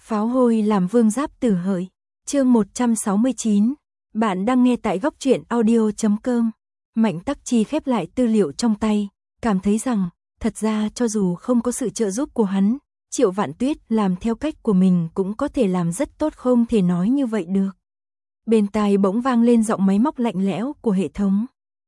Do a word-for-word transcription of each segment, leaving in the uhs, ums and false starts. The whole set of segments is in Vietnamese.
Pháo hôi làm vương giáp tử hợi. Chương một trăm sáu mươi chín. Bạn đang nghe tại góc truyện audio chấm com. Mạnh Tắc Chi khép lại tư liệu trong tay, cảm thấy rằng, thật ra cho dù không có sự trợ giúp của hắn, Triệu Vạn Tuyết làm theo cách của mình cũng có thể làm rất tốt, không thể nói như vậy được. Bên tai bỗng vang lên giọng máy móc lạnh lẽo của hệ thống.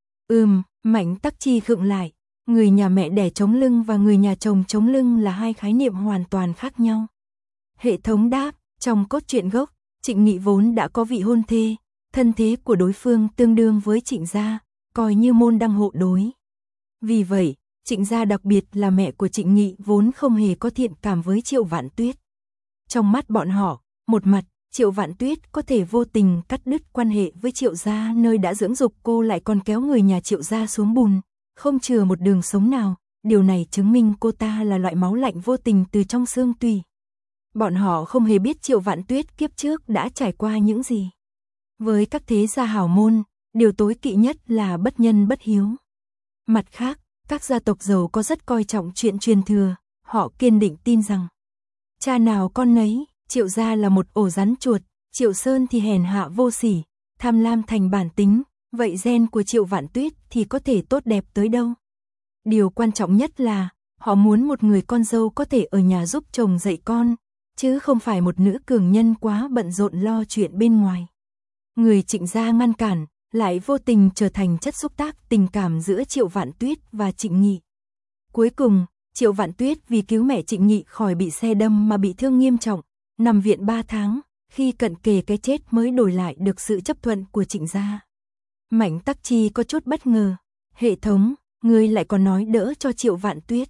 Ừm, Mạnh Tắc Chi khựng lại, người nhà mẹ đẻ chống lưng và người nhà chồng chống lưng là hai khái niệm hoàn toàn khác nhau. Hệ thống đáp, trong cốt truyện gốc, Trịnh Nghị vốn đã có vị hôn thê, thân thế của đối phương tương đương với Trịnh gia, coi như môn đăng hộ đối. Vì vậy, Trịnh gia đặc biệt là mẹ của Trịnh Nghị vốn không hề có thiện cảm với Triệu Vạn Tuyết. Trong mắt bọn họ, một mặt, Triệu Vạn Tuyết có thể vô tình cắt đứt quan hệ với Triệu gia nơi đã dưỡng dục cô, lại còn kéo người nhà Triệu gia xuống bùn, không chừa một đường sống nào, điều này chứng minh cô ta là loại máu lạnh vô tình từ trong xương tủy. Bọn họ không hề biết Triệu Vạn Tuyết kiếp trước đã trải qua những gì. Với các thế gia hảo môn, điều tối kỵ nhất là bất nhân bất hiếu. Mặt khác, các gia tộc giàu có rất coi trọng chuyện truyền thừa, họ kiên định tin rằng cha nào con nấy. Triệu gia là một ổ rắn chuột, Triệu Sơn thì hèn hạ vô sỉ, tham lam thành bản tính, vậy gen của Triệu Vạn Tuyết thì có thể tốt đẹp tới đâu. Điều quan trọng nhất là, họ muốn một người con dâu có thể ở nhà giúp chồng dạy con, chứ không phải một nữ cường nhân quá bận rộn lo chuyện bên ngoài. Người Trịnh gia ngăn cản, lại vô tình trở thành chất xúc tác tình cảm giữa Triệu Vạn Tuyết và Trịnh Nghị. Cuối cùng, Triệu Vạn Tuyết vì cứu mẹ Trịnh Nghị khỏi bị xe đâm mà bị thương nghiêm trọng, nằm viện ba tháng, khi cận kề cái chết mới đổi lại được sự chấp thuận của Trịnh gia. Mạnh Tắc Chi có chút bất ngờ, hệ thống, ngươi lại còn nói đỡ cho Triệu Vạn Tuyết.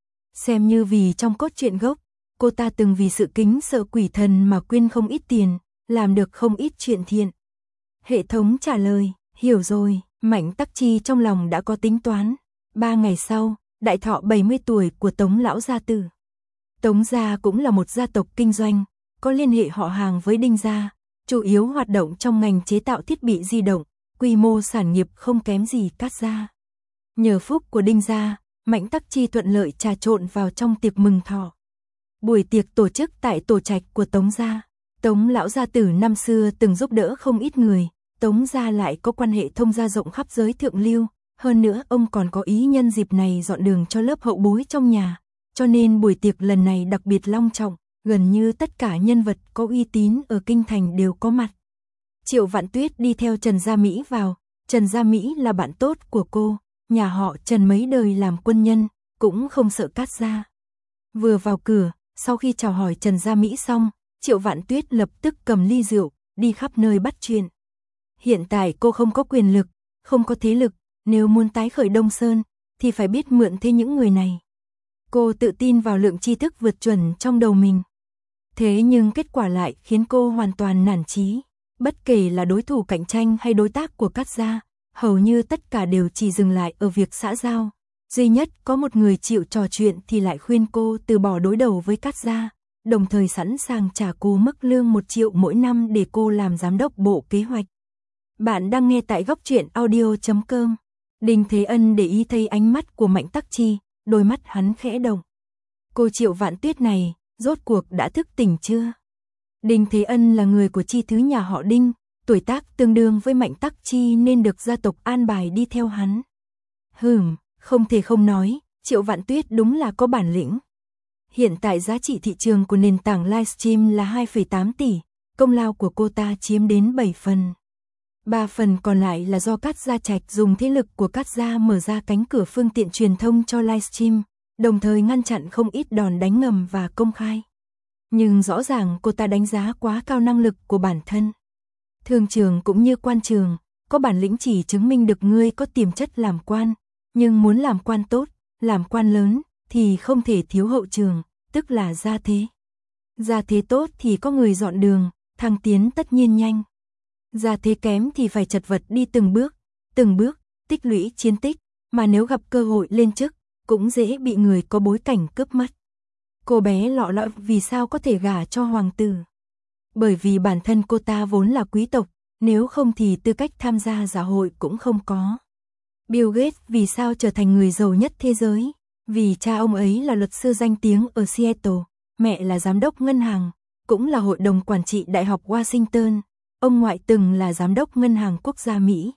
Xem như vì trong cốt truyện gốc, cô ta từng vì sự kính sợ quỷ thần mà quyên không ít tiền, làm được không ít chuyện thiện. Hệ thống trả lời, hiểu rồi, Mạnh Tắc Chi trong lòng đã có tính toán. Ba ngày sau, đại thọ bảy mươi tuổi của Tống lão gia tử. Tống gia cũng là một gia tộc kinh doanh, có liên hệ họ hàng với Đinh gia, chủ yếu hoạt động trong ngành chế tạo thiết bị di động, quy mô sản nghiệp không kém gì Cát gia. Nhờ phúc của Đinh gia, Mạnh Tắc Chi thuận lợi trà trộn vào trong tiệc mừng thọ. Buổi tiệc tổ chức tại tổ trạch của Tống gia. Tống lão gia tử năm xưa từng giúp đỡ không ít người, Tống gia lại có quan hệ thông gia rộng khắp giới thượng lưu, hơn nữa ông còn có ý nhân dịp này dọn đường cho lớp hậu bối trong nhà, cho nên buổi tiệc lần này đặc biệt long trọng, gần như tất cả nhân vật có uy tín ở kinh thành đều có mặt. Triệu Vạn Tuyết đi theo Trần Gia Mỹ vào, Trần Gia Mỹ là bạn tốt của cô, nhà họ Trần mấy đời làm quân nhân, cũng không sợ Cát gia. Vừa vào cửa, sau khi chào hỏi Trần Gia Mỹ xong, Triệu Vạn Tuyết lập tức cầm ly rượu, đi khắp nơi bắt chuyện. Hiện tại cô không có quyền lực, không có thế lực, nếu muốn tái khởi Đông Sơn, thì phải biết mượn thế những người này. Cô tự tin vào lượng tri thức vượt chuẩn trong đầu mình. Thế nhưng kết quả lại khiến cô hoàn toàn nản chí. Bất kể là đối thủ cạnh tranh hay đối tác của Cát gia, hầu như tất cả đều chỉ dừng lại ở việc xã giao. Duy nhất có một người chịu trò chuyện thì lại khuyên cô từ bỏ đối đầu với Cát gia, đồng thời sẵn sàng trả cô mức lương một triệu mỗi năm để cô làm giám đốc bộ kế hoạch. Bạn đang nghe tại góc truyện audio chấm com. Đinh Thế Ân để ý thấy ánh mắt của Mạnh Tắc Chi, đôi mắt hắn khẽ động. Cô Triệu Vạn Tuyết này, rốt cuộc đã thức tỉnh chưa? Đinh Thế Ân là người của chi thứ nhà họ Đinh, tuổi tác tương đương với Mạnh Tắc Chi nên được gia tộc an bài đi theo hắn. Hừm, không thể không nói, Triệu Vạn Tuyết đúng là có bản lĩnh. Hiện tại giá trị thị trường của nền tảng livestream là hai phẩy tám tỷ, công lao của cô ta chiếm đến bảy phần. ba phần còn lại là do Cát gia Trạch dùng thế lực của Cát gia mở ra cánh cửa phương tiện truyền thông cho livestream, đồng thời ngăn chặn không ít đòn đánh ngầm và công khai. Nhưng rõ ràng cô ta đánh giá quá cao năng lực của bản thân. Thương trường cũng như quan trường, có bản lĩnh chỉ chứng minh được ngươi có tiềm chất làm quan, nhưng muốn làm quan tốt, làm quan lớn, thì không thể thiếu hậu trường, tức là gia thế. Gia thế tốt thì có người dọn đường, thăng tiến tất nhiên nhanh. Gia thế kém thì phải chật vật đi từng bước, từng bước, tích lũy chiến tích, mà nếu gặp cơ hội lên chức, cũng dễ bị người có bối cảnh cướp mất. Cô bé lọ lọ vì sao có thể gả cho hoàng tử? Bởi vì bản thân cô ta vốn là quý tộc, nếu không thì tư cách tham gia xã hội cũng không có. Bill Gates vì sao trở thành người giàu nhất thế giới? Vì cha ông ấy là luật sư danh tiếng ở Seattle, mẹ là giám đốc ngân hàng, cũng là hội đồng quản trị Đại học Washington. Ông ngoại từng là giám đốc Ngân hàng Quốc gia Mỹ.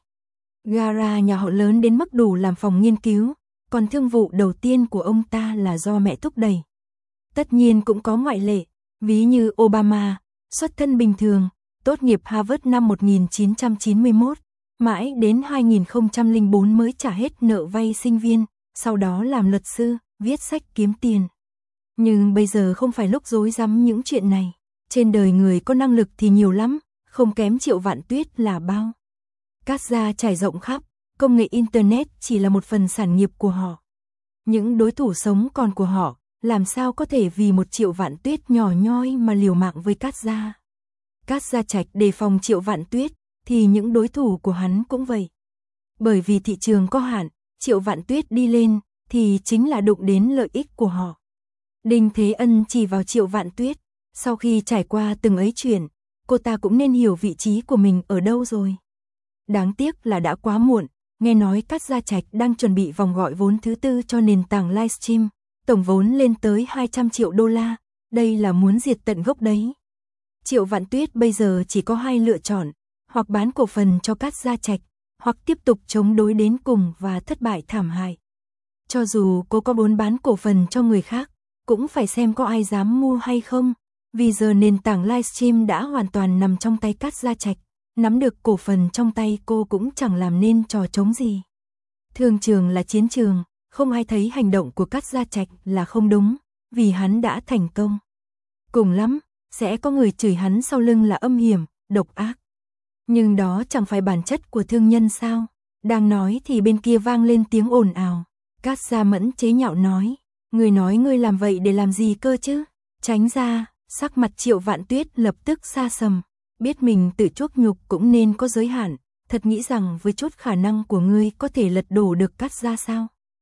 Gara nhà họ lớn đến mức đủ làm phòng nghiên cứu, còn thương vụ đầu tiên của ông ta là do mẹ thúc đẩy. Tất nhiên cũng có ngoại lệ, ví như Obama, xuất thân bình thường, tốt nghiệp Harvard năm một nghìn chín trăm chín mươi mốt, mãi đến hai nghìn không trăm lẻ bốn mới trả hết nợ vay sinh viên, sau đó làm luật sư, viết sách kiếm tiền. Nhưng bây giờ không phải lúc rối rắm những chuyện này, trên đời người có năng lực thì nhiều lắm, không kém Triệu Vạn Tuyết là bao. Cát gia trải rộng khắp, công nghệ Internet chỉ là một phần sản nghiệp của họ. Những đối thủ sống còn của họ, làm sao có thể vì một Triệu Vạn Tuyết nhỏ nhoi mà liều mạng với Cát gia. Cát gia Trạch đề phòng Triệu Vạn Tuyết, thì những đối thủ của hắn cũng vậy. Bởi vì thị trường có hạn, Triệu Vạn Tuyết đi lên, thì chính là đụng đến lợi ích của họ. Đinh Thế Ân chỉ vào Triệu Vạn Tuyết, sau khi trải qua từng ấy chuyện, cô ta cũng nên hiểu vị trí của mình ở đâu rồi. Đáng tiếc là đã quá muộn, nghe nói Cát gia Trạch đang chuẩn bị vòng gọi vốn thứ tư cho nền tảng livestream, tổng vốn lên tới hai trăm triệu đô la, đây là muốn diệt tận gốc đấy. Triệu Vạn Tuyết bây giờ chỉ có hai lựa chọn, hoặc bán cổ phần cho Cát gia Trạch, hoặc tiếp tục chống đối đến cùng và thất bại thảm hại. Cho dù cô có muốn bán cổ phần cho người khác, cũng phải xem có ai dám mua hay không, vì giờ nền tảng livestream đã hoàn toàn nằm trong tay Cát gia Trạch, nắm được cổ phần trong tay cô cũng chẳng làm nên trò trống gì. Thương trường là chiến trường, không ai thấy hành động của Cát gia Trạch là không đúng, vì hắn đã thành công. Cùng lắm, sẽ có người chửi hắn sau lưng là âm hiểm, độc ác. Nhưng đó chẳng phải bản chất của thương nhân sao? Đang nói thì bên kia vang lên tiếng ồn ào. Cát gia Mẫn chế nhạo nói, người nói ngươi làm vậy để làm gì cơ chứ? Tránh ra, sắc mặt Triệu Vạn Tuyết lập tức xa sầm, biết mình tự chuốc nhục cũng nên có giới hạn, thật nghĩ rằng với chút khả năng của ngươi có thể lật đổ được Cát gia sao?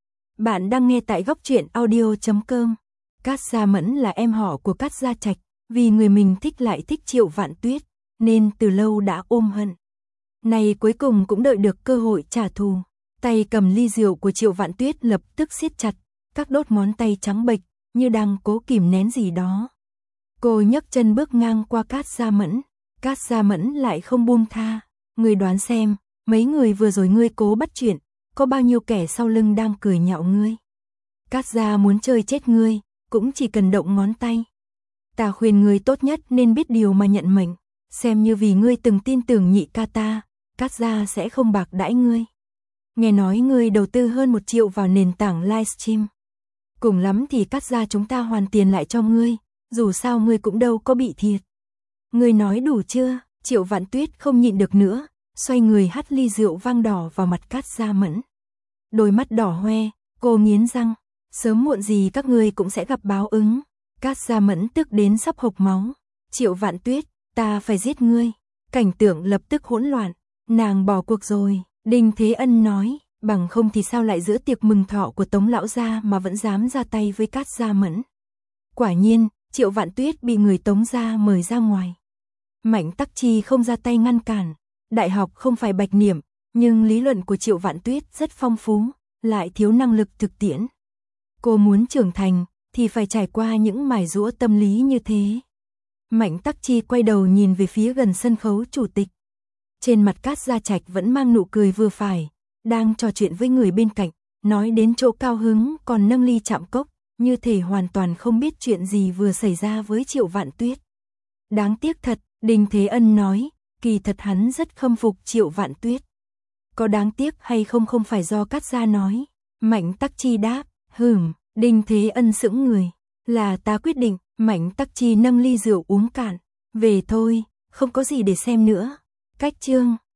Bạn đang nghe tại góc truyện audio chấm com. Cát gia Mẫn là em họ của Cát gia Trạch, vì người mình thích lại thích Triệu Vạn Tuyết, nên từ lâu đã ôm hận. Này cuối cùng cũng đợi được cơ hội trả thù. Tay cầm ly rượu của Triệu Vạn Tuyết lập tức siết chặt, các đốt ngón tay trắng bệch, như đang cố kìm nén gì đó. Cô nhấc chân bước ngang qua Cát gia Mẫn, Cát gia Mẫn lại không buông tha. Ngươi đoán xem, mấy người vừa rồi ngươi cố bắt chuyện, có bao nhiêu kẻ sau lưng đang cười nhạo ngươi. Cát gia muốn chơi chết ngươi, cũng chỉ cần động ngón tay. Ta khuyên ngươi tốt nhất nên biết điều mà nhận mệnh, xem như vì ngươi từng tin tưởng nhị ca ta, Cát gia sẽ không bạc đãi ngươi. Nghe nói ngươi đầu tư hơn một triệu vào nền tảng livestream. Cùng lắm thì Cát gia chúng ta hoàn tiền lại cho ngươi, dù sao ngươi cũng đâu có bị thiệt. Ngươi nói đủ chưa? Triệu Vạn Tuyết không nhịn được nữa, xoay người hắt ly rượu vang đỏ vào mặt Cát gia Mẫn. Đôi mắt đỏ hoe, cô nghiến răng, sớm muộn gì các ngươi cũng sẽ gặp báo ứng. Cát gia Mẫn tức đến sắp hộc máu. Triệu Vạn Tuyết, ta phải giết ngươi. Cảnh tượng lập tức hỗn loạn, nàng bỏ cuộc rồi. Đinh Thế Ân nói, bằng không thì sao lại giữa tiệc mừng thọ của Tống lão gia mà vẫn dám ra tay với Cát gia Mẫn. Quả nhiên, Triệu Vạn Tuyết bị người Tống gia mời ra ngoài. Mạnh Tắc Chi không ra tay ngăn cản, đại học không phải bạch niệm, nhưng lý luận của Triệu Vạn Tuyết rất phong phú, lại thiếu năng lực thực tiễn. Cô muốn trưởng thành, thì phải trải qua những mài giũa tâm lý như thế. Mạnh Tắc Chi quay đầu nhìn về phía gần sân khấu chủ tịch. Trên mặt Cát gia Trạch vẫn mang nụ cười vừa phải, đang trò chuyện với người bên cạnh, nói đến chỗ cao hứng còn nâng ly chạm cốc, như thể hoàn toàn không biết chuyện gì vừa xảy ra với Triệu Vạn Tuyết. Đáng tiếc thật, Đinh Thế Ân nói, kỳ thật hắn rất khâm phục Triệu Vạn Tuyết. Có đáng tiếc hay không không phải do Cát gia nói. Mạnh Tắc Chi đáp, hừm. Đinh Thế Ân sững người, là ta quyết định. Mạnh Tắc Chi nâng ly rượu uống cạn, về thôi, không có gì để xem nữa. Cách chương